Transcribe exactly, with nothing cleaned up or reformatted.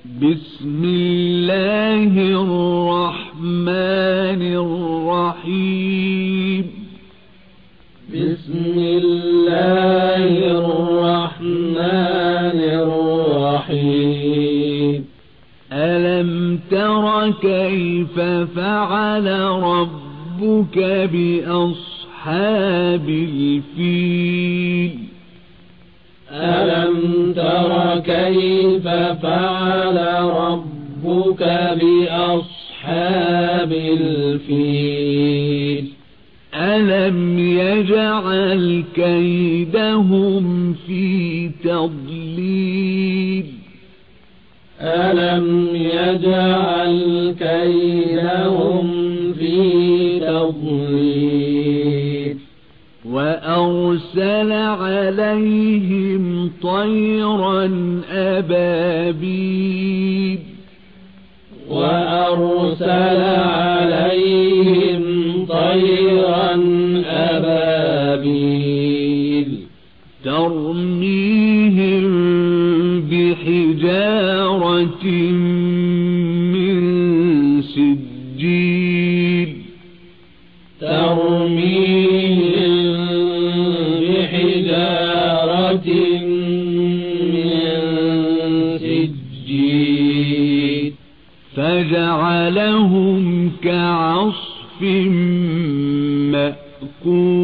بسم الله الرحمن الرحيم بسم الله الرحمن الرحيم ألم تر كيف فعل ربك بأصحاب الفيل ألم تر كيف فعل ربك بأصحاب الفيل ألم يجعل كيدهم في تضليل ألم يجعل كيدهم في تضليل وأرسل عليهم طيرا أبابيل وأرسل عليهم طيرا أبابيل ترميهم بحجارة من سجيل ترميهم بحجارة من سجيل فجعلهم كعصف مأكول